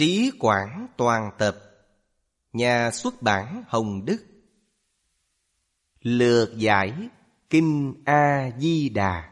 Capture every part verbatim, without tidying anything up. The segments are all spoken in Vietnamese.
Trí Quảng toàn tập. Nhà xuất bản Hồng Đức. Lược giải Kinh A-di-đà.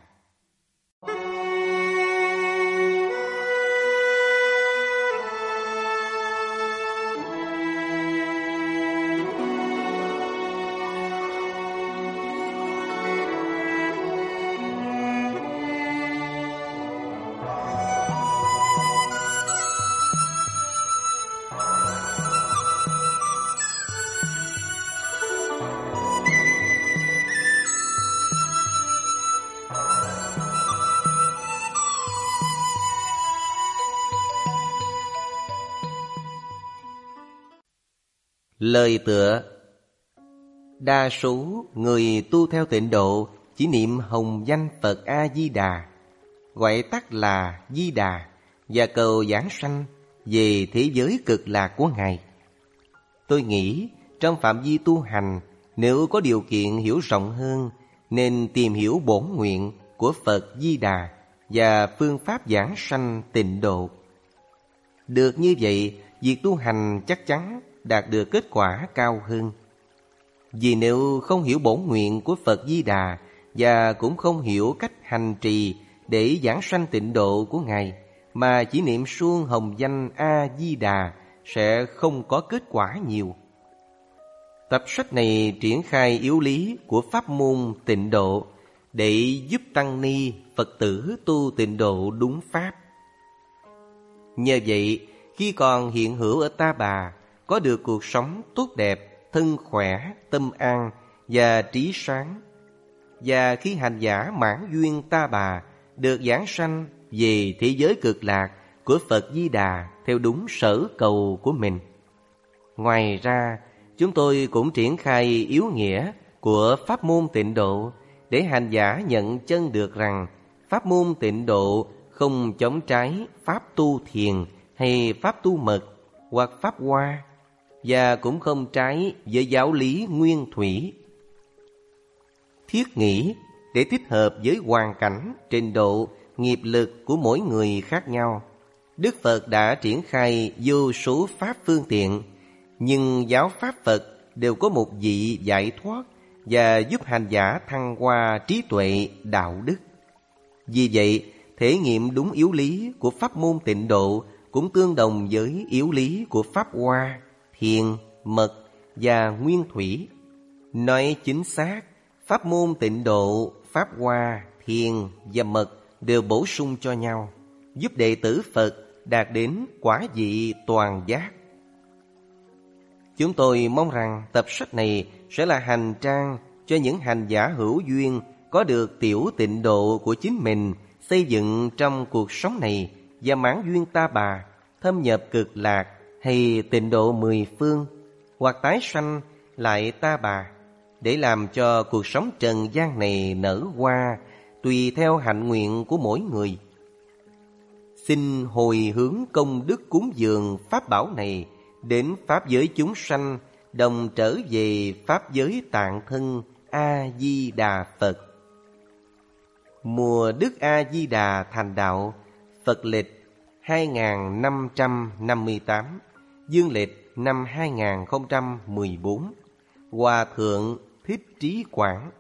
Lời tựa: đa số người tu theo tịnh độ chỉ niệm hồng danh Phật A-di-đà, gọi tắt là Di Đà, và cầu giảng sanh về thế giới cực lạc của Ngài. Tôi nghĩ trong phạm vi tu hành, nếu có điều kiện hiểu rộng hơn, nên tìm hiểu bổn nguyện của Phật Di Đà và phương pháp giảng sanh tịnh độ. Được như vậy, việc tu hành chắc chắn đạt được kết quả cao hơn. Vì nếu không hiểu bổn nguyện của Phật Di Đà và cũng không hiểu cách hành trì để giảng sanh tịnh độ của Ngài, mà chỉ niệm suông hồng danh A-di-đà sẽ không có kết quả nhiều. Tập sách này triển khai yếu lý của pháp môn tịnh độ để giúp tăng ni Phật tử tu tịnh độ đúng pháp. Nhờ vậy, khi còn hiện hữu ở Ta Bà, có được cuộc sống tốt đẹp, thân khỏe, tâm an và trí sáng. Và khi hành giả mãn duyên Ta Bà, được giảng sanh về thế giới cực lạc của Phật Di Đà theo đúng sở cầu của mình. Ngoài ra, chúng tôi cũng triển khai yếu nghĩa của pháp môn tịnh độ để hành giả nhận chân được rằng pháp môn tịnh độ không chống trái pháp tu thiền hay pháp tu mật hoặc pháp hoa, và cũng không trái với giáo lý nguyên thủy. Thiết nghĩ để thích hợp với hoàn cảnh, trình độ, nghiệp lực của mỗi người khác nhau, Đức Phật đã triển khai vô số pháp phương tiện, nhưng giáo pháp Phật đều có một vị giải thoát và giúp hành giả thăng hoa trí tuệ, đạo đức. Vì vậy, thể nghiệm đúng yếu lý của pháp môn tịnh độ cũng tương đồng với yếu lý của pháp hoa, thiền, mật và nguyên thủy. Nói chính xác, pháp môn tịnh độ, pháp hoa, thiền và mật đều bổ sung cho nhau, giúp đệ tử Phật đạt đến quả vị toàn giác. Chúng tôi mong rằng tập sách này sẽ là hành trang cho những hành giả hữu duyên có được tiểu tịnh độ của chính mình xây dựng trong cuộc sống này và mãn duyên Ta Bà, thâm nhập cực lạc hay tịnh độ mười phương, hoặc tái sanh lại Ta Bà, để làm cho cuộc sống trần gian này nở hoa tùy theo hạnh nguyện của mỗi người. Xin hồi hướng công đức cúng dường pháp bảo này đến pháp giới chúng sanh, đồng trở về pháp giới tạng thân A-di-đà Phật. Mùa Đức A-di-đà thành đạo, Phật lịch hai nghìn năm trăm năm mươi tám, dương lịch năm hai nghìn không trăm mười bốn. Hòa Thượng Thích Trí Quảng.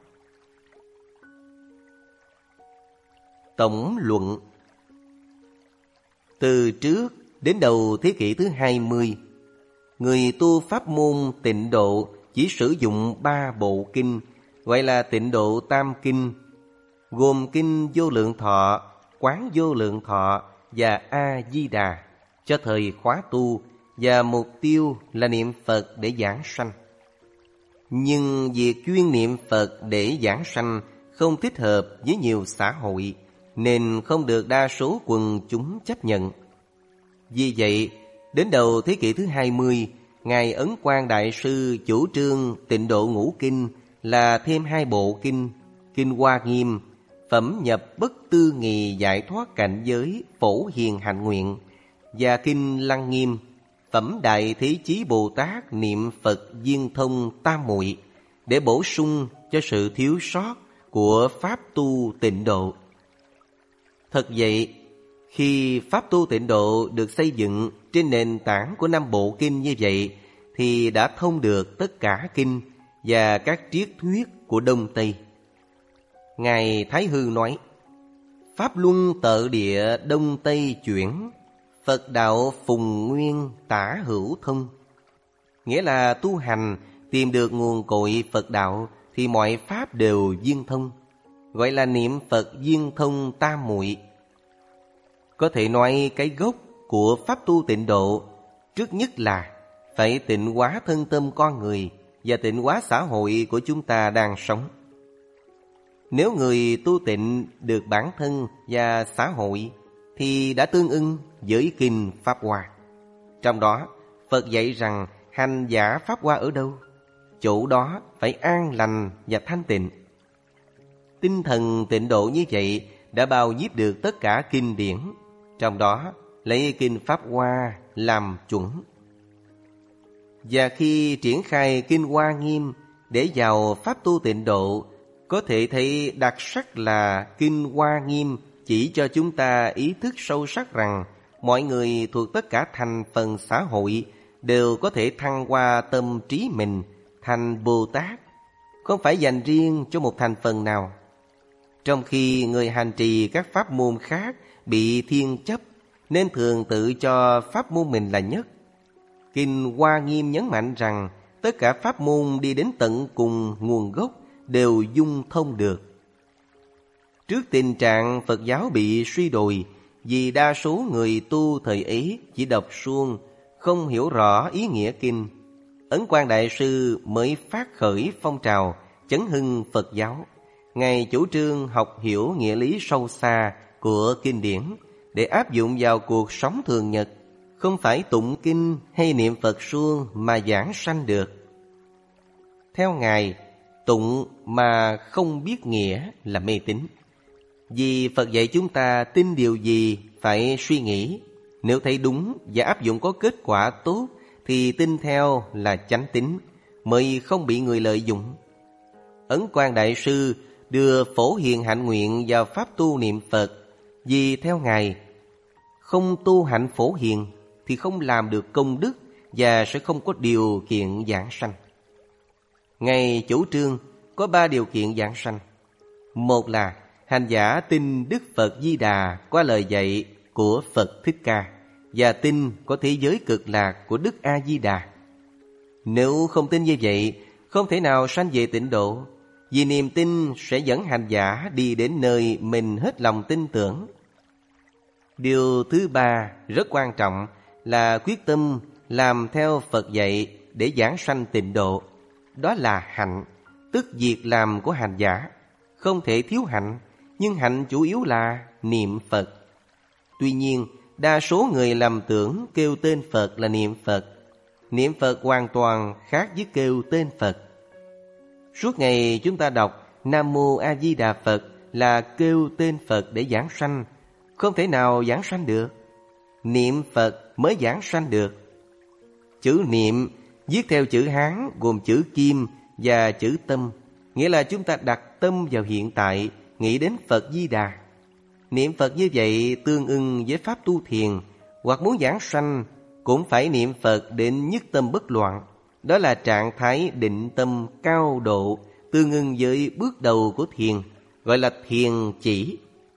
Tổng luận: từ trước đến đầu thế kỷ thứ hai mươi, người tu pháp môn tịnh độ chỉ sử dụng ba bộ kinh, gọi là tịnh độ tam kinh, gồm kinh Vô Lượng Thọ, Quán Vô Lượng Thọ và A-di-đà cho thời khóa tu, và mục tiêu là niệm Phật để giảng sanh. Nhưng việc chuyên niệm Phật để giảng sanh không thích hợp với nhiều xã hội, nên không được đa số quần chúng chấp nhận. Vì vậy, đến đầu thế kỷ thứ hai mươi, Ngài Ấn Quang Đại Sư chủ trương tịnh độ ngũ kinh là thêm hai bộ kinh, kinh Hoa Nghiêm, phẩm nhập bất tư nghì giải thoát cảnh giới phổ hiền hạnh nguyện, và kinh Lăng Nghiêm, phẩm đại thế chí Bồ Tát niệm Phật viên thông tam muội, để bổ sung cho sự thiếu sót của pháp tu tịnh độ. Thật vậy, Khi Pháp tu Tịnh Độ được xây dựng trên nền tảng của năm bộ kinh như vậy, thì đã thông được tất cả kinh và các triết thuyết của Đông Tây. Ngài Thái Hư nói, Pháp luân tự địa Đông Tây chuyển, Phật đạo phùng nguyên tả hữu thông. Nghĩa là tu hành tìm được nguồn cội Phật đạo thì mọi pháp đều viên thông, gọi là niệm Phật viên thông tam muội. Có thể nói cái gốc của Pháp tu Tịnh Độ trước nhất là phải tịnh hóa thân tâm con người và tịnh hóa xã hội của chúng ta đang sống. Nếu người tu tịnh được bản thân và xã hội thì đã tương ưng với kinh Pháp Hoa. Trong đó, Phật dạy rằng hành giả Pháp Hoa ở đâu, chỗ đó phải an lành và thanh tịnh. Tinh thần tịnh độ như vậy đã bao nhiếp được tất cả kinh điển, trong đó lấy kinh Pháp Hoa làm chuẩn. Và khi triển khai kinh Hoa Nghiêm để vào Pháp tu Tịnh Độ, có thể thấy đặc sắc là kinh Hoa Nghiêm chỉ cho chúng ta ý thức sâu sắc rằng mọi người thuộc tất cả thành phần xã hội đều có thể thăng hoa tâm trí mình thành Bồ Tát, không phải dành riêng cho một thành phần nào. Trong khi người hành trì các pháp môn khác bị thiên chấp nên thường tự cho pháp môn mình là nhất, kinh Hoa Nghiêm nhấn mạnh rằng tất cả pháp môn đi đến tận cùng nguồn gốc đều dung thông được. Trước tình trạng Phật giáo bị suy đồi vì đa số người tu thời ấy chỉ đọc suông, không hiểu rõ ý nghĩa kinh, Ấn Quang Đại Sư mới phát khởi phong trào chấn hưng Phật giáo. Ngài chủ trương học hiểu nghĩa lý sâu xa của kinh điển để áp dụng vào cuộc sống thường nhật, không phải tụng kinh hay niệm Phật suông mà giảng sanh được. Theo Ngài, tụng mà không biết nghĩa là mê tín. Vì Phật dạy chúng ta tin điều gì phải suy nghĩ, nếu thấy đúng và áp dụng có kết quả tốt thì tin theo là chánh tín, mới không bị người lợi dụng. Ấn Quang Đại Sư đưa Phổ Hiền hạnh nguyện vào pháp tu niệm Phật, vì theo Ngài, không tu hạnh Phổ Hiền thì không làm được công đức và sẽ không có điều kiện giảng sanh. Ngài chủ trương có ba điều kiện giảng sanh. Một là hành giả tin Đức Phật Di Đà qua lời dạy của Phật Thích Ca và tin có thế giới cực lạc của Đức A Di Đà. Nếu không tin như vậy, không thể nào sanh về tịnh độ, vì niềm tin sẽ dẫn hành giả đi đến nơi mình hết lòng tin tưởng. Điều thứ ba rất quan trọng là quyết tâm làm theo Phật dạy để giảng sanh tịnh độ. Đó là hạnh, tức việc làm của hành giả. Không thể thiếu hạnh, nhưng hạnh chủ yếu là niệm Phật. Tuy nhiên, đa số người lầm tưởng kêu tên Phật là niệm Phật. Niệm Phật hoàn toàn khác với kêu tên Phật. Suốt ngày chúng ta đọc Nam Mô A Di Đà Phật là kêu tên Phật để giảng sanh, không thể nào giảng sanh được. Niệm Phật mới giảng sanh được. Chữ niệm viết theo chữ Hán gồm chữ Kim và chữ Tâm, nghĩa là chúng ta đặt tâm vào hiện tại, nghĩ đến Phật Di Đà. Niệm Phật như vậy tương ưng với pháp tu thiền, hoặc muốn giảng sanh cũng phải niệm Phật đến nhất tâm bất loạn. Đó là trạng thái định tâm cao độ, tương ưng với bước đầu của thiền, gọi là thiền chỉ.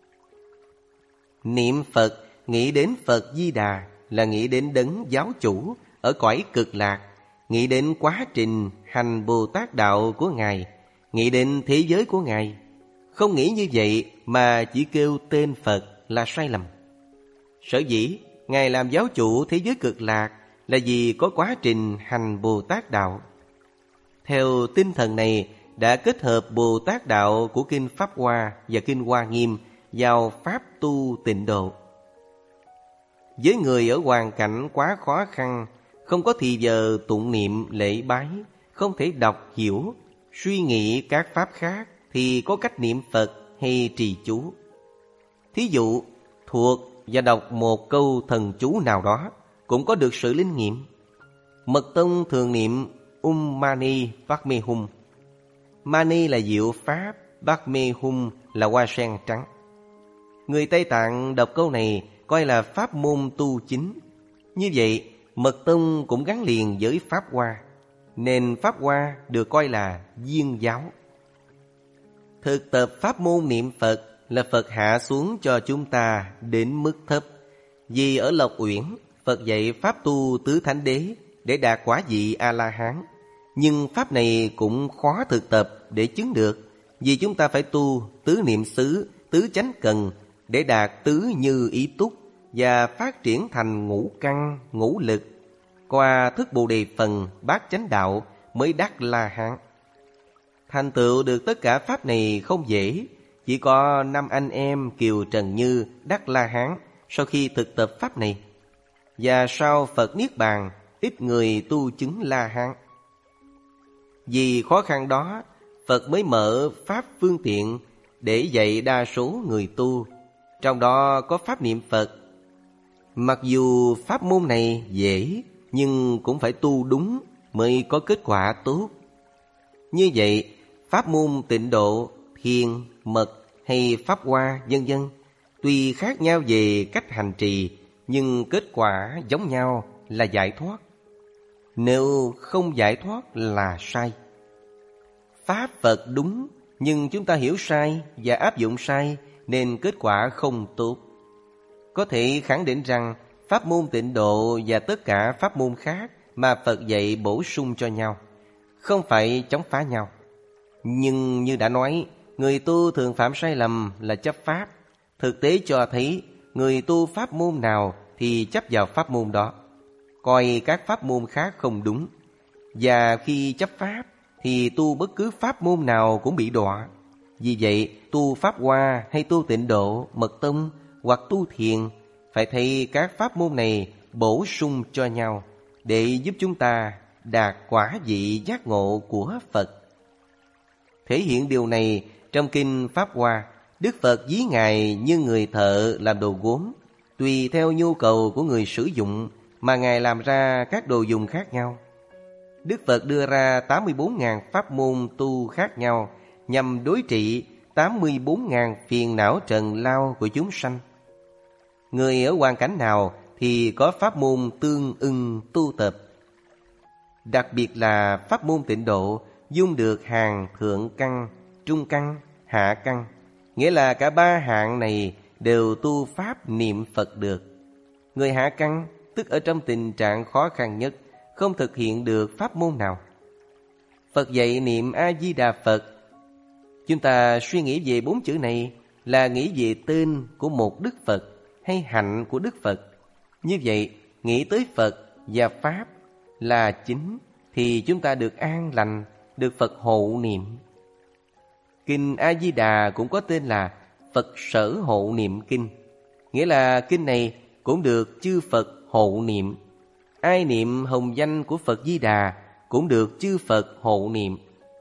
Niệm Phật nghĩ đến Phật Di Đà là nghĩ đến đấng giáo chủ ở cõi cực lạc, nghĩ đến quá trình hành Bồ Tát đạo của Ngài, nghĩ đến thế giới của Ngài. Không nghĩ như vậy mà chỉ kêu tên Phật là sai lầm. Sở dĩ Ngài làm giáo chủ thế giới cực lạc là vì có quá trình hành Bồ Tát đạo. Theo tinh thần này đã kết hợp Bồ Tát đạo của kinh Pháp Hoa và kinh Hoa Nghiêm vào pháp tu tịnh độ. Với người ở hoàn cảnh quá khó khăn, không có thì giờ tụng niệm lễ bái, không thể đọc hiểu, suy nghĩ các pháp khác, thì có cách niệm Phật hay trì chú. Thí dụ thuộc và đọc một câu thần chú nào đó cũng có được sự linh nghiệm. Mật tông thường niệm Um Mani Padme Hum. Mani là diệu pháp, Padme Hum là hoa sen trắng. Người Tây Tạng đọc câu này có coi là pháp môn tu chính. Như vậy, Mật Tông cũng gắn liền với Pháp Hoa, nên Pháp Hoa được coi là viên giáo. Thực tập pháp môn niệm Phật là Phật hạ xuống cho chúng ta đến mức thấp. Vì ở Lộc Uyển, Phật dạy pháp tu tứ thánh đế để đạt quả vị A-la-hán. Nhưng pháp này cũng khó thực tập để chứng được, vì chúng ta phải tu tứ niệm xứ, tứ chánh cần để đạt tứ như ý túc và phát triển thành ngũ căn, ngũ lực. Qua thức Bồ Đề phần bát chánh đạo mới đắc La-hán. Thành tựu được tất cả pháp này không dễ. Chỉ có năm anh em Kiều Trần Như đắc La-hán sau khi thực tập pháp này. Và sau Phật Niết Bàn, ít người tu chứng La-hán. Vì khó khăn đó, Phật mới mở pháp phương tiện để dạy đa số người tu. Trong đó có pháp niệm Phật. Mặc dù pháp môn này dễ, nhưng cũng phải tu đúng mới có kết quả tốt. Như vậy, pháp môn tịnh độ, thiền, mật hay pháp hoa vân vân tuy khác nhau về cách hành trì, nhưng kết quả giống nhau là giải thoát. Nếu không giải thoát là sai. Pháp Phật đúng, nhưng chúng ta hiểu sai và áp dụng sai nên kết quả không tốt. Có thể khẳng định rằng pháp môn tịnh độ và tất cả pháp môn khác mà Phật dạy bổ sung cho nhau, không phải chống phá nhau. Nhưng như đã nói, người tu thường phạm sai lầm là chấp pháp. Thực tế cho thấy người tu pháp môn nào thì chấp vào pháp môn đó, coi các pháp môn khác không đúng. Và khi chấp pháp thì tu bất cứ pháp môn nào cũng bị đọa. Vì vậy, tu pháp hoa hay tu tịnh độ, mật tông hoặc tu thiền phải thấy các pháp môn này bổ sung cho nhau để giúp chúng ta đạt quả vị giác ngộ của Phật. Thể hiện điều này trong kinh Pháp Hoa, Đức Phật ví Ngài như người thợ làm đồ gốm. Tùy theo nhu cầu của người sử dụng mà Ngài làm ra các đồ dùng khác nhau. Đức Phật đưa ra tám mươi bốn nghìn pháp môn tu khác nhau nhằm đối trị tám mươi bốn nghìn phiền não trần lao của chúng sanh. Người ở hoàn cảnh nào thì có pháp môn tương ưng tu tập. Đặc biệt là pháp môn tịnh độ dung được hàng thượng căn, trung căn, hạ căn. Nghĩa là cả ba hạng này đều tu pháp niệm Phật được. Người hạ căn tức ở trong tình trạng khó khăn nhất, không thực hiện được pháp môn nào. Phật dạy niệm A-di-đà Phật. Chúng ta suy nghĩ về bốn chữ này là nghĩ về tên của một Đức Phật hay hạnh của Đức Phật. Như vậy, nghĩ tới Phật và Pháp là chính thì chúng ta được an lành, được Phật hộ niệm. Kinh A-di-đà cũng có tên là Phật Sở Hộ Niệm Kinh. Nghĩa là kinh này cũng được chư Phật hộ niệm. Ai niệm hồng danh của Phật Di Đà cũng được chư Phật hộ niệm.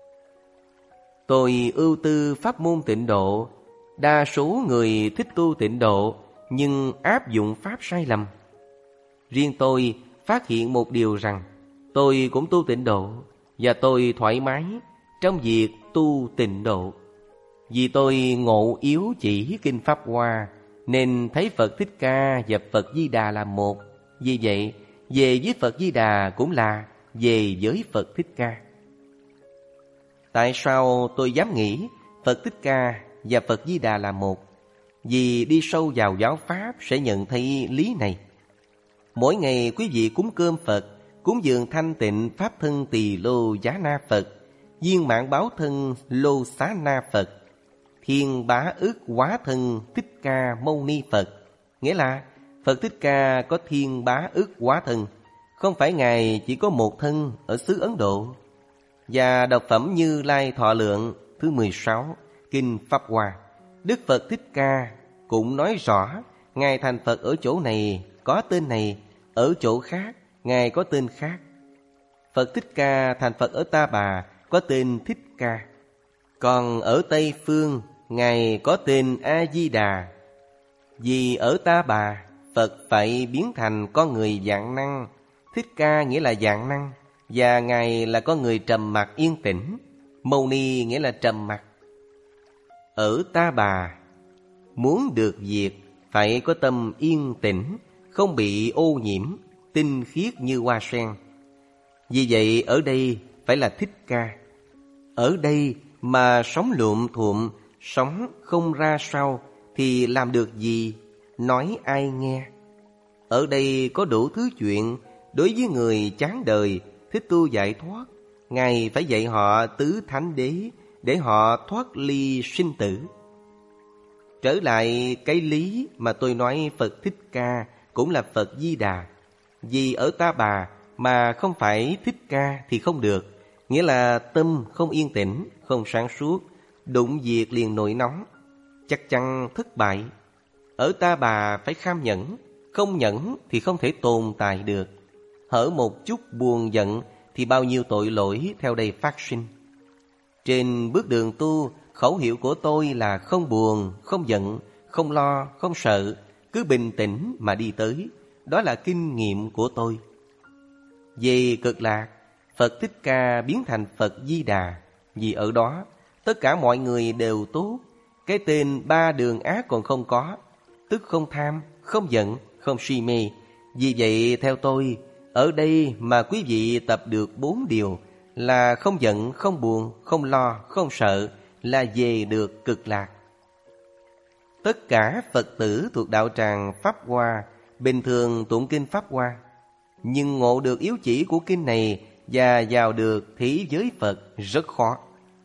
Tôi ưu tư pháp môn tịnh độ. Đa số người thích tu tịnh độ nhưng áp dụng pháp sai lầm. Riêng tôi phát hiện một điều rằng tôi cũng tu tịnh độ và tôi thoải mái trong việc tu tịnh độ. Vì tôi ngộ yếu chỉ kinh Pháp Hoa nên thấy Phật Thích Ca và Phật Di Đà là một. Vì vậy, về với Phật Di Đà cũng là về với Phật Thích Ca. Tại sao tôi dám nghĩ Phật Thích Ca và Phật Di Đà là một? Vì đi sâu vào giáo Pháp sẽ nhận thấy lý này. Mỗi ngày quý vị cúng cơm Phật, cúng dường thanh tịnh Pháp thân Tỳ Lô Giá Na Phật, viên mãn báo thân Lô Xá Na Phật, thiên bá ức hóa thân Thích Ca Mâu Ni Phật. Nghĩa là Phật Thích Ca có thiên bá ức hóa thân, không phải Ngài chỉ có một thân ở xứ Ấn Độ. Và đọc phẩm Như Lai Thọ Lượng thứ mười sáu, kinh Pháp Hoa, Đức Phật Thích Ca cũng nói rõ Ngài thành Phật ở chỗ này có tên này, ở chỗ khác Ngài có tên khác. Phật Thích Ca thành Phật ở Ta Bà có tên Thích Ca. Còn ở Tây Phương Ngài có tên A-di-đà. Vì ở Ta Bà Phật phải biến thành con người vạn năng. Thích Ca nghĩa là vạn năng, và Ngài là con người trầm mặc yên tĩnh. Mâu Ni nghĩa là trầm mặc. Ở Ta Bà muốn được việc phải có tâm yên tĩnh, không bị ô nhiễm, tinh khiết như hoa sen. Vì vậy ở đây phải là Thích Ca. Ở đây mà sống luộm thuộm, sống không ra sao thì làm được gì, nói ai nghe. Ở đây có đủ thứ chuyện. Đối với người chán đời, thích tu giải thoát, Ngài phải dạy họ tứ thánh đế để họ thoát ly sinh tử. Trở lại cái lý mà tôi nói Phật Thích Ca cũng là Phật Di Đà. Vì ở Ta Bà mà không phải Thích Ca thì không được. Nghĩa là tâm không yên tĩnh, không sáng suốt, đụng việc liền nổi nóng, chắc chắn thất bại. Ở Ta Bà phải kham nhẫn, không nhẫn thì không thể tồn tại được. Hở một chút buồn giận thì bao nhiêu tội lỗi theo đây phát sinh. Trên bước đường tu, khẩu hiệu của tôi là không buồn, không giận, không lo, không sợ, cứ bình tĩnh mà đi tới. Đó là kinh nghiệm của tôi. Về Cực Lạc, Phật Thích Ca biến thành Phật Di Đà. Vì ở đó tất cả mọi người đều tốt. Cái tên ba đường ác còn không có, tức không tham, không giận, không si mê. Vì vậy theo tôi, ở đây mà quý vị tập được bốn điều là không giận, không buồn, không lo, không sợ, là về được Cực Lạc. Tất cả Phật tử thuộc đạo tràng Pháp Hoa bình thường tụng kinh Pháp Hoa, nhưng ngộ được yếu chỉ của kinh này và vào được thế giới Phật rất khó.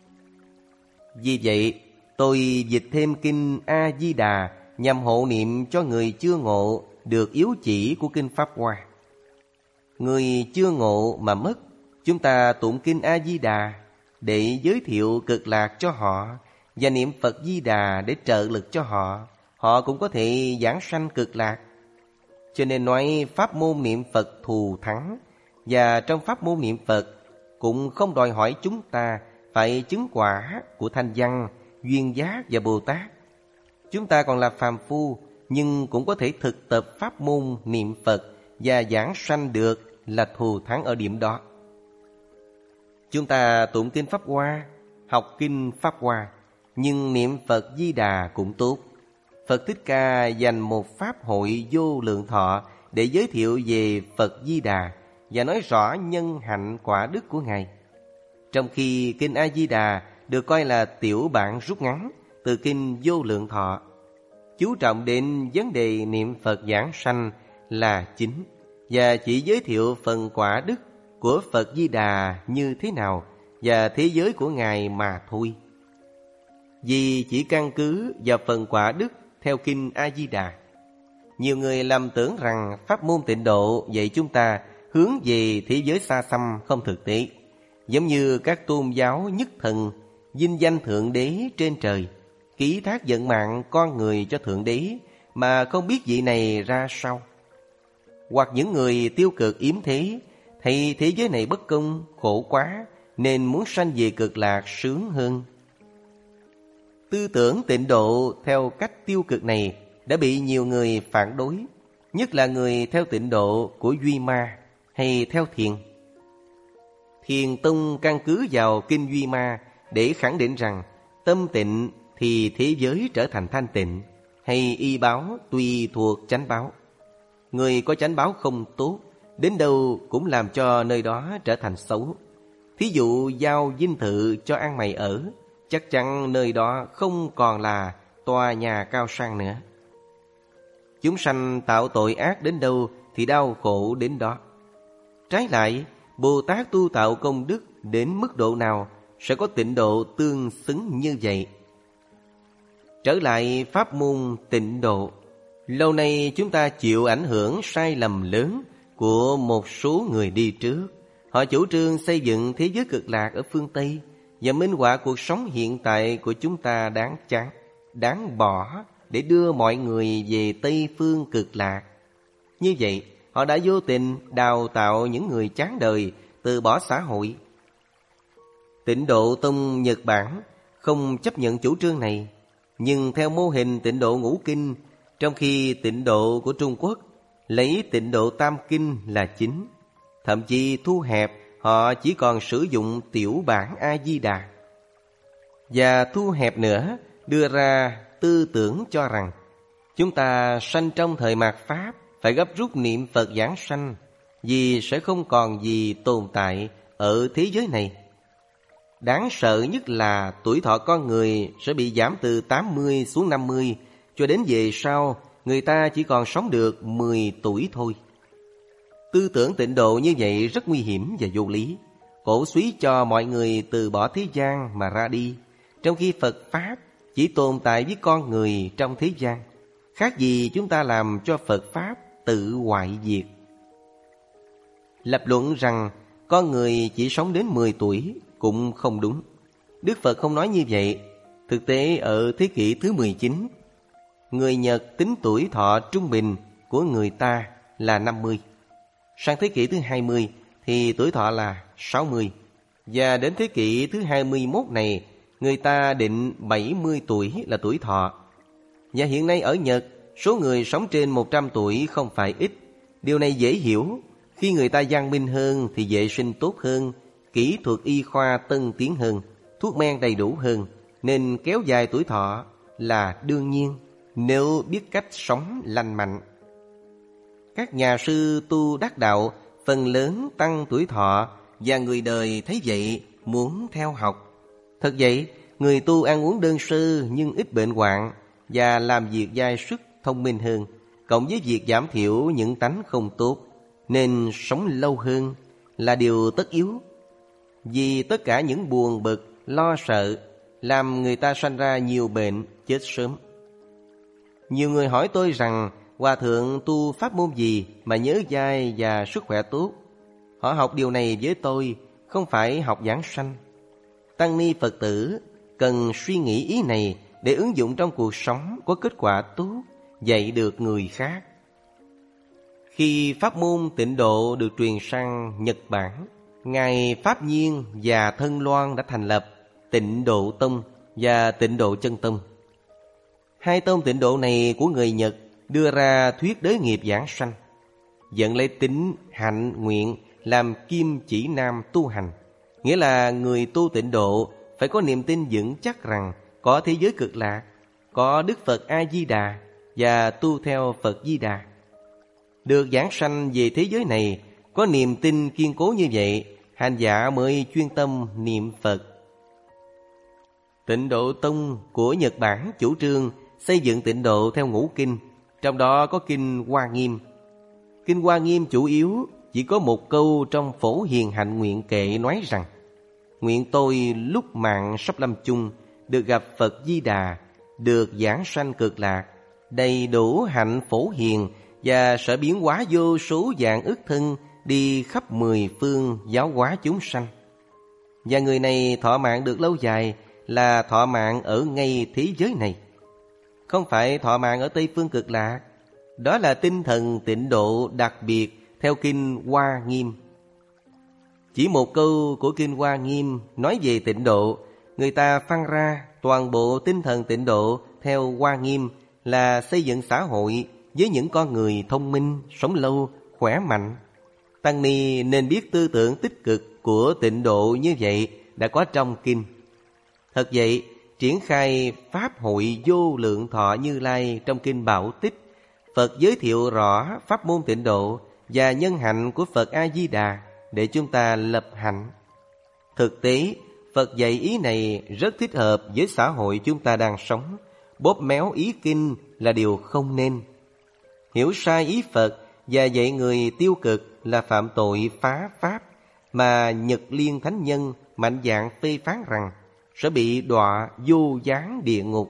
Vì vậy tôi dịch thêm kinh A Di Đà nhằm hộ niệm cho người chưa ngộ được yếu chỉ của kinh Pháp Hoa. Người chưa ngộ mà mất, chúng ta tụng kinh A Di Đà để giới thiệu Cực Lạc cho họ và niệm Phật Di Đà để trợ lực cho họ. Họ cũng có thể giảng sanh Cực Lạc. Cho nên nói pháp môn niệm Phật thù thắng. Và trong pháp môn niệm Phật cũng không đòi hỏi chúng ta phải chứng quả của Thanh Văn, Duyên Giác và Bồ Tát. Chúng ta còn là phàm phu, nhưng cũng có thể thực tập pháp môn niệm Phật và giảng sanh được, là thù thắng ở điểm đó. Chúng ta tụng kinh Pháp Hoa, học kinh Pháp Hoa, nhưng niệm Phật Di Đà cũng tốt. Phật Thích Ca dành một pháp hội vô lượng thọ để giới thiệu về Phật Di Đà và nói rõ nhân hạnh quả đức của Ngài. Trong khi kinh A Di Đà được coi là tiểu bản rút ngắn từ kinh Vô Lượng Thọ, chú trọng đến vấn đề niệm Phật giảng sanh là chính, và chỉ giới thiệu phần quả đức của Phật Di Đà như thế nào và thế giới của Ngài mà thôi. Vì chỉ căn cứ vào phần quả đức theo kinh A Di Đà, nhiều người lầm tưởng rằng pháp môn tịnh độ dạy chúng ta hướng về thế giới xa xăm không thực tế, giống như các tôn giáo nhất thần vinh danh Thượng Đế trên trời, ký thác vận mạng con người cho Thượng Đế mà không biết vị này ra sao. Hoặc những người tiêu cực yếm thế, thấy thế giới này bất công, khổ quá, nên muốn sanh về Cực Lạc sướng hơn. Tư tưởng tịnh độ theo cách tiêu cực này đã bị nhiều người phản đối, nhất là người theo tịnh độ của Duy Ma hay theo Thiền. Thiền Tông căn cứ vào kinh Duy Ma để khẳng định rằng tâm tịnh thì thế giới trở thành thanh tịnh, hay y báo tùy thuộc chánh báo. Người có chánh báo không tốt, đến đâu cũng làm cho nơi đó trở thành xấu. Thí dụ giao dinh thự cho ăn mày ở, chắc chắn nơi đó không còn là tòa nhà cao sang nữa. Chúng sanh tạo tội ác đến đâu thì đau khổ đến đó. Trái lại, Bồ Tát tu tạo công đức đến mức độ nào sẽ có tịnh độ tương xứng như vậy. Trở lại pháp môn tịnh độ, lâu nay chúng ta chịu ảnh hưởng sai lầm lớn của một số người đi trước. Họ chủ trương xây dựng thế giới Cực Lạc ở phương Tây và minh họa cuộc sống hiện tại của chúng ta đáng chán, đáng bỏ để đưa mọi người về Tây phương Cực Lạc. Như vậy, họ đã vô tình đào tạo những người chán đời, từ bỏ xã hội. Tịnh độ tông Nhật Bản không chấp nhận chủ trương này, nhưng theo mô hình tịnh độ ngũ kinh, trong khi tịnh độ của Trung Quốc lấy tịnh độ tam kinh là chính, thậm chí thu hẹp, họ chỉ còn sử dụng tiểu bản A Di Đà. Và thu hẹp nữa, đưa ra tư tưởng cho rằng Chúng ta sanh trong thời mạt Pháp, phải gấp rút niệm Phật giảng sanh, vì sẽ không còn gì tồn tại ở thế giới này. Đáng sợ nhất là tuổi thọ con người sẽ bị giảm từ tám mươi xuống năm mươi, cho đến về sau người ta chỉ còn sống được mười tuổi thôi. Tư tưởng tịnh độ như vậy rất nguy hiểm và vô lý, cổ suý cho mọi người từ bỏ thế gian mà ra đi, trong khi Phật Pháp chỉ tồn tại với con người trong thế gian. Khác gì chúng ta làm cho Phật Pháp tự hoại diệt. Lập luận rằng con người chỉ sống đến mười tuổi cũng không đúng. Đức Phật không nói như vậy. Thực tế ở thế kỷ thứ mười chín, người Nhật tính tuổi thọ trung bình của người ta là năm mươi. Sang thế kỷ thứ hai mươi thì tuổi thọ là sáu mươi. Và đến thế kỷ thứ hai mươi mốt này, người ta định bảy mươi tuổi là tuổi thọ. Và hiện nay ở Nhật, số người sống trên một trăm tuổi không phải ít. Điều này dễ hiểu. Khi người ta văn minh hơn thì vệ sinh tốt hơn, kỹ thuật y khoa tân tiến hơn, thuốc men đầy đủ hơn, nên kéo dài tuổi thọ là đương nhiên nếu biết cách sống lành mạnh. Các nhà sư tu đắc đạo phần lớn tăng tuổi thọ, và người đời thấy vậy muốn theo học. Thật vậy, người tu ăn uống đơn sơ nhưng ít bệnh hoạn và làm việc dai sức thông minh hơn, cộng với việc giảm thiểu những tánh không tốt, nên sống lâu hơn là điều tất yếu. Vì tất cả những buồn bực, lo sợ làm người ta sanh ra nhiều bệnh, chết sớm. Nhiều người hỏi tôi rằng Hòa thượng tu pháp môn gì mà nhớ dai và sức khỏe tốt. Họ học điều này với tôi, không phải học giảng sanh. Tăng ni Phật tử cần suy nghĩ ý này để ứng dụng trong cuộc sống có kết quả tốt, dạy được người khác. Khi pháp môn tịnh độ được truyền sang Nhật Bản, Ngài Pháp Nhiên và Thân Loan đã thành lập Tịnh Độ Tông và Tịnh Độ Chân Tông. Hai tông tịnh độ này của người Nhật đưa ra thuyết đới nghiệp giảng sanh, dẫn lấy tính, hạnh, nguyện làm kim chỉ nam tu hành. Nghĩa là người tu tịnh độ phải có niềm tin vững chắc rằng có thế giới cực lạc, có Đức Phật A-di-đà và tu theo Phật Di Đà. Được giảng sanh về thế giới này, có niềm tin kiên cố như vậy, hành giả mới chuyên tâm niệm Phật. Tịnh Độ Tông của Nhật Bản chủ trương xây dựng tịnh độ theo ngũ kinh, trong đó có kinh Hoa Nghiêm. Kinh Hoa Nghiêm chủ yếu chỉ có một câu trong Phổ Hiền Hạnh Nguyện Kệ nói rằng: nguyện tôi lúc mạng sắp lâm chung được gặp Phật Di Đà, được giảng sanh cực lạc, đầy đủ hạnh phổ hiền và sẽ biến hóa vô số dạng ức thân đi khắp mười phương giáo hóa chúng sanh. Và người này thọ mạng được lâu dài là thọ mạng ở ngay thế giới này, không phải thọ mạng ở Tây phương cực lạc. Đó là tinh thần tịnh độ đặc biệt theo kinh Hoa Nghiêm. Chỉ một câu của kinh Hoa Nghiêm nói về tịnh độ, người ta phân ra toàn bộ tinh thần tịnh độ theo Hoa Nghiêm là xây dựng xã hội với những con người thông minh, sống lâu, khỏe mạnh. Tăng ni nên biết tư tưởng tích cực của tịnh độ như vậy đã có trong kinh. Thật vậy, triển khai Pháp hội vô lượng thọ Như Lai trong kinh Bảo Tích, Phật giới thiệu rõ pháp môn tịnh độ và nhân hạnh của Phật A-di-đà để chúng ta lập hạnh. Thực tế, Phật dạy ý này rất thích hợp với xã hội chúng ta đang sống. Bóp méo ý kinh là điều không nên. Hiểu sai ý Phật và dạy người tiêu cực là phạm tội phá Pháp, mà Nhật Liên Thánh Nhân mạnh dạn phê phán rằng sẽ bị đọa vô gián địa ngục.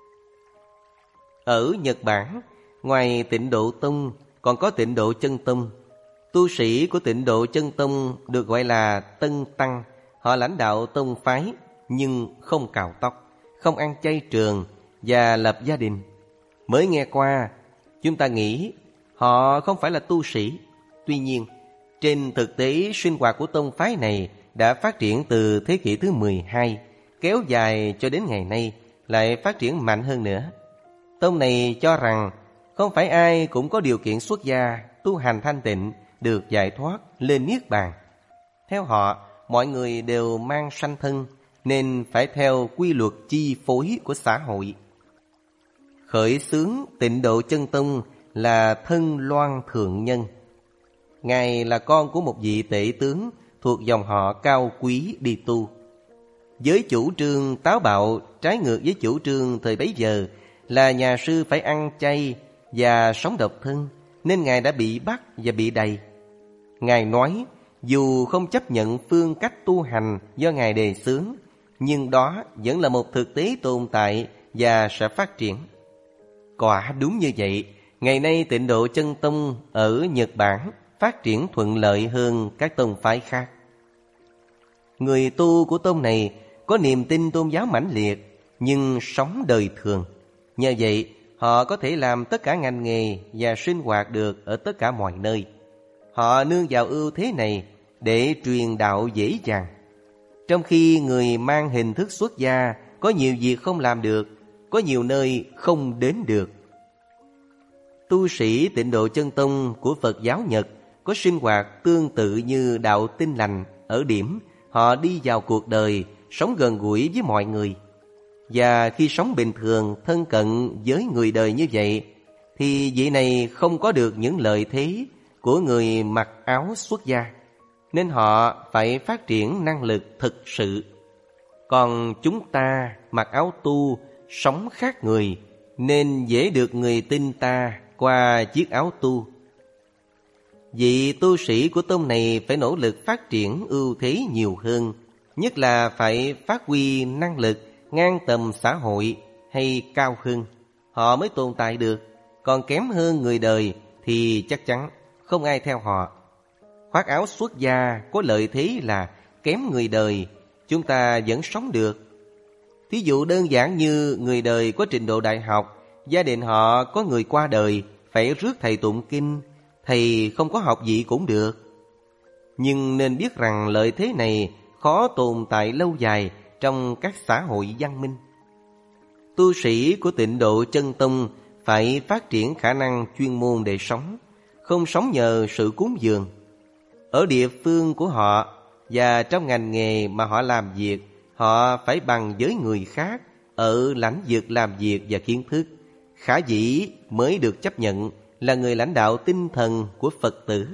Ở Nhật Bản, ngoài Tịnh Độ Tông còn có Tịnh Độ Chân Tông. Tu sĩ của Tịnh Độ Chân Tông được gọi là Tân Tăng. Họ lãnh đạo tông phái nhưng không cạo tóc, không ăn chay trường và lập gia đình. Mới nghe qua, chúng ta nghĩ họ không phải là tu sĩ. Tuy nhiên, trên thực tế sinh hoạt của tông phái này đã phát triển từ thế kỷ thứ mười hai, kéo dài cho đến ngày nay, lại phát triển mạnh hơn nữa. Tông này cho rằng không phải ai cũng có điều kiện xuất gia, tu hành thanh tịnh, được giải thoát lên niết bàn. Theo họ, mọi người đều mang sanh thân, nên phải theo quy luật chi phối của xã hội. khởi xướng Tịnh Độ Chân Tông là Thân Loan Thượng Nhân. Ngài là con của một vị tể tướng thuộc dòng họ cao quý đi tu. Với chủ trương táo bạo trái ngược với chủ trương thời bấy giờ là nhà sư phải ăn chay và sống độc thân, nên Ngài đã bị bắt và bị đày. Ngài nói dù không chấp nhận phương cách tu hành do Ngài đề xướng, nhưng đó vẫn là một thực tế tồn tại và sẽ phát triển. Quả đúng như vậy, ngày nay Tịnh Độ Chân Tông ở Nhật Bản phát triển thuận lợi hơn các tông phái khác. Người tu của tông này có niềm tin tôn giáo mãnh liệt, nhưng sống đời thường. Nhờ vậy, họ có thể làm tất cả ngành nghề và sinh hoạt được ở tất cả mọi nơi. Họ nương vào ưu thế này để truyền đạo dễ dàng. Trong khi người mang hình thức xuất gia có nhiều việc không làm được, có nhiều nơi không đến được. Tu sĩ Tịnh Độ Chân Tông của Phật giáo Nhật có sinh hoạt tương tự như đạo Tin Lành ở điểm họ đi vào cuộc đời, sống gần gũi với mọi người. Và khi sống bình thường, thân cận với người đời như vậy, thì vị này không có được những lợi thế của người mặc áo xuất gia, nên họ phải phát triển năng lực thực sự. Còn chúng ta mặc áo tu, sống khác người, nên dễ được người tin ta qua chiếc áo tu. Vị tu sĩ của tông này phải nỗ lực phát triển ưu thế nhiều hơn, nhất là phải phát huy năng lực ngang tầm xã hội hay cao hơn, họ mới tồn tại được. Còn kém hơn người đời thì chắc chắn không ai theo họ. Khoác áo xuất gia có lợi thế là kém người đời, chúng ta vẫn sống được. Thí dụ đơn giản như người đời có trình độ đại học, gia đình họ có người qua đời, phải rước thầy tụng kinh, thầy không có học vị cũng được. Nhưng nên biết rằng lợi thế này khó tồn tại lâu dài trong các xã hội văn minh. Tu sĩ của Tịnh Độ Chân Tông phải phát triển khả năng chuyên môn để sống, không sống nhờ sự cúng dường. Ở địa phương của họ và trong ngành nghề mà họ làm việc, họ phải bằng với người khác ở lãnh vực làm việc và kiến thức, khả dĩ mới được chấp nhận là người lãnh đạo tinh thần của Phật tử.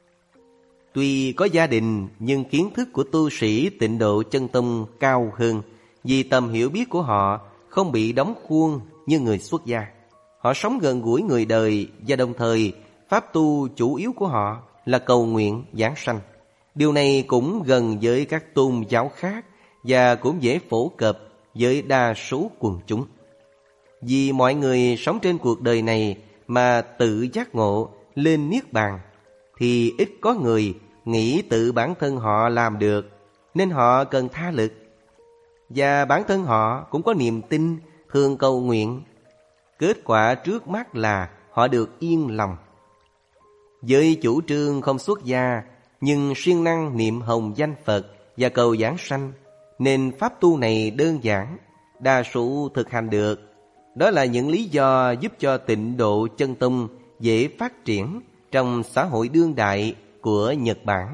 Tuy có gia đình, nhưng kiến thức của tu sĩ Tịnh Độ Chân Tông cao hơn, vì tầm hiểu biết của họ không bị đóng khuôn như người xuất gia. Họ sống gần gũi người đời và đồng thời pháp tu chủ yếu của họ là cầu nguyện giảng sanh. Điều này cũng gần với các tôn giáo khác và cũng dễ phổ cập với đa số quần chúng. Vì mọi người sống trên cuộc đời này mà tự giác ngộ lên niết bàn, thì ít có người nghĩ tự bản thân họ làm được, nên họ cần tha lực. Và bản thân họ cũng có niềm tin, thường cầu nguyện. Kết quả trước mắt là họ được yên lòng. Với chủ trương không xuất gia, nhưng siêng năng niệm hồng danh Phật và cầu giảng sanh, nên pháp tu này đơn giản, đa số thực hành được. Đó là những lý do giúp cho Tịnh Độ Chân Tông dễ phát triển trong xã hội đương đại của Nhật Bản.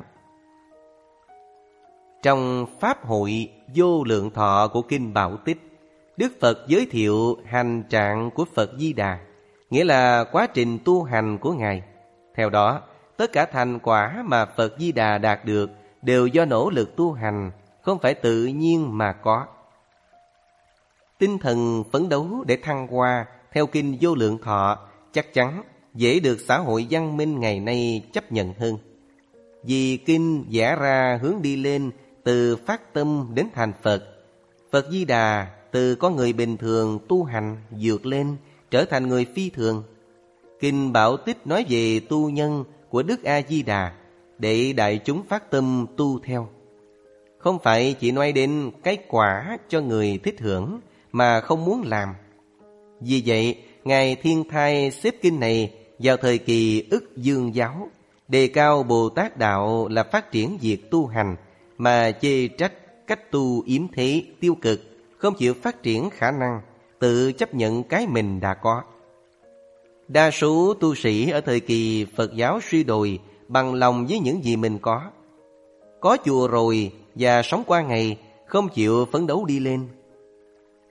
Trong Pháp hội Vô Lượng Thọ của Kinh Bảo Tích, Đức Phật giới thiệu hành trạng của Phật Di Đà, nghĩa là quá trình tu hành của Ngài. Theo đó, tất cả thành quả mà Phật Di Đà đạt được đều do nỗ lực tu hành, không phải tự nhiên mà có. Tinh thần phấn đấu để thăng hoa theo Kinh Vô Lượng Thọ chắc chắn dễ được xã hội văn minh ngày nay chấp nhận hơn. Vì kinh vẽ ra hướng đi lên từ phát tâm đến thành Phật. Phật Di Đà từ con người bình thường tu hành vượt lên trở thành người phi thường. Kinh Bảo Tích nói về tu nhân của Đức A Di Đà để đại chúng phát tâm tu theo. Không phải chỉ nói đến cái quả cho người thích hưởng mà không muốn làm. Vì vậy, Ngài Thiên Thai xếp kinh này vào thời kỳ Ức Dương giáo, đề cao Bồ Tát Đạo là phát triển việc tu hành, mà chê trách cách tu yếm thế tiêu cực, không chịu phát triển khả năng, tự chấp nhận cái mình đã có. Đa số tu sĩ ở thời kỳ Phật giáo suy đồi bằng lòng với những gì mình có. Có chùa rồi và sống qua ngày, không chịu phấn đấu đi lên.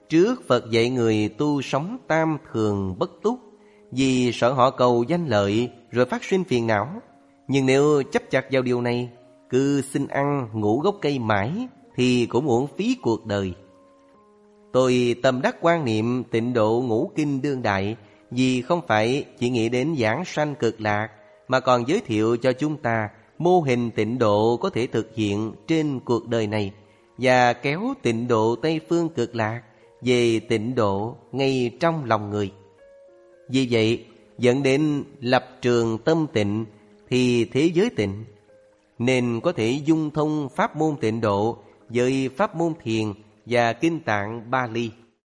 Trước Phật dạy người tu sống tam thường bất túc, vì sợ họ cầu danh lợi rồi phát sinh phiền não. Nhưng nếu chấp chặt vào điều này, cứ xin ăn ngủ gốc cây mãi, thì cũng uổng phí cuộc đời. Tôi tâm đắc quan niệm tịnh độ ngũ kinh đương đại, vì không phải chỉ nghĩ đến giảng sanh cực lạc, mà còn giới thiệu cho chúng ta mô hình tịnh độ có thể thực hiện trên cuộc đời này, và kéo tịnh độ Tây Phương cực lạc về tịnh độ ngay trong lòng người. Vì vậy, dẫn đến lập trường tâm tịnh thì thế giới tịnh, nên có thể dung thông pháp môn tịnh độ với pháp môn thiền và kinh tạng Bali.